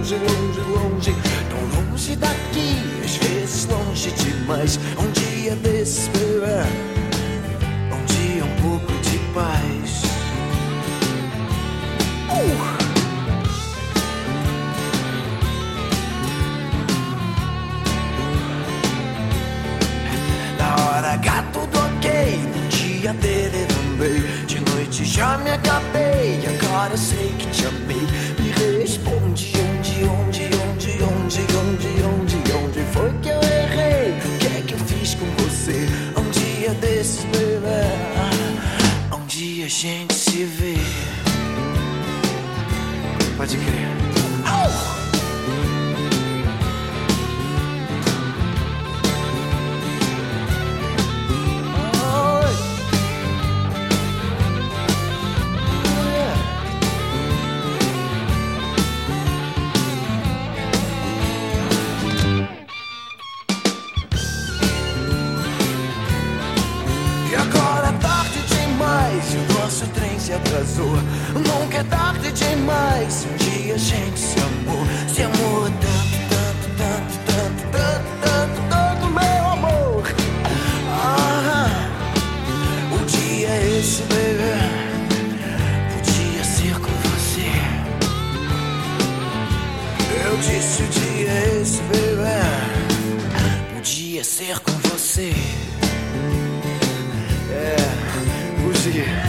longe, longe, longe, tão longe daqui, às vezes longe demais. Um dia desses, baby, um dia um pouco de paz. Na hora H tudo ok, no dia dele também. De noite já me acabei, agora eu sei que te amei. Me responde onde foi que eu errei? O que é que eu fiz com você? Um dia desses, baby, um dia a gente se vê. Pode crer. Nosso trem se atrasou. Nunca é tarde demais. Um dia a gente se amou. Se amou tanto, tanto, tanto, tanto, tanto, tanto, tanto, meu amor. O dia é esse, baby. Podia ser com você. Eu disse o dia é esse, baby. Podia ser com você. É, podia.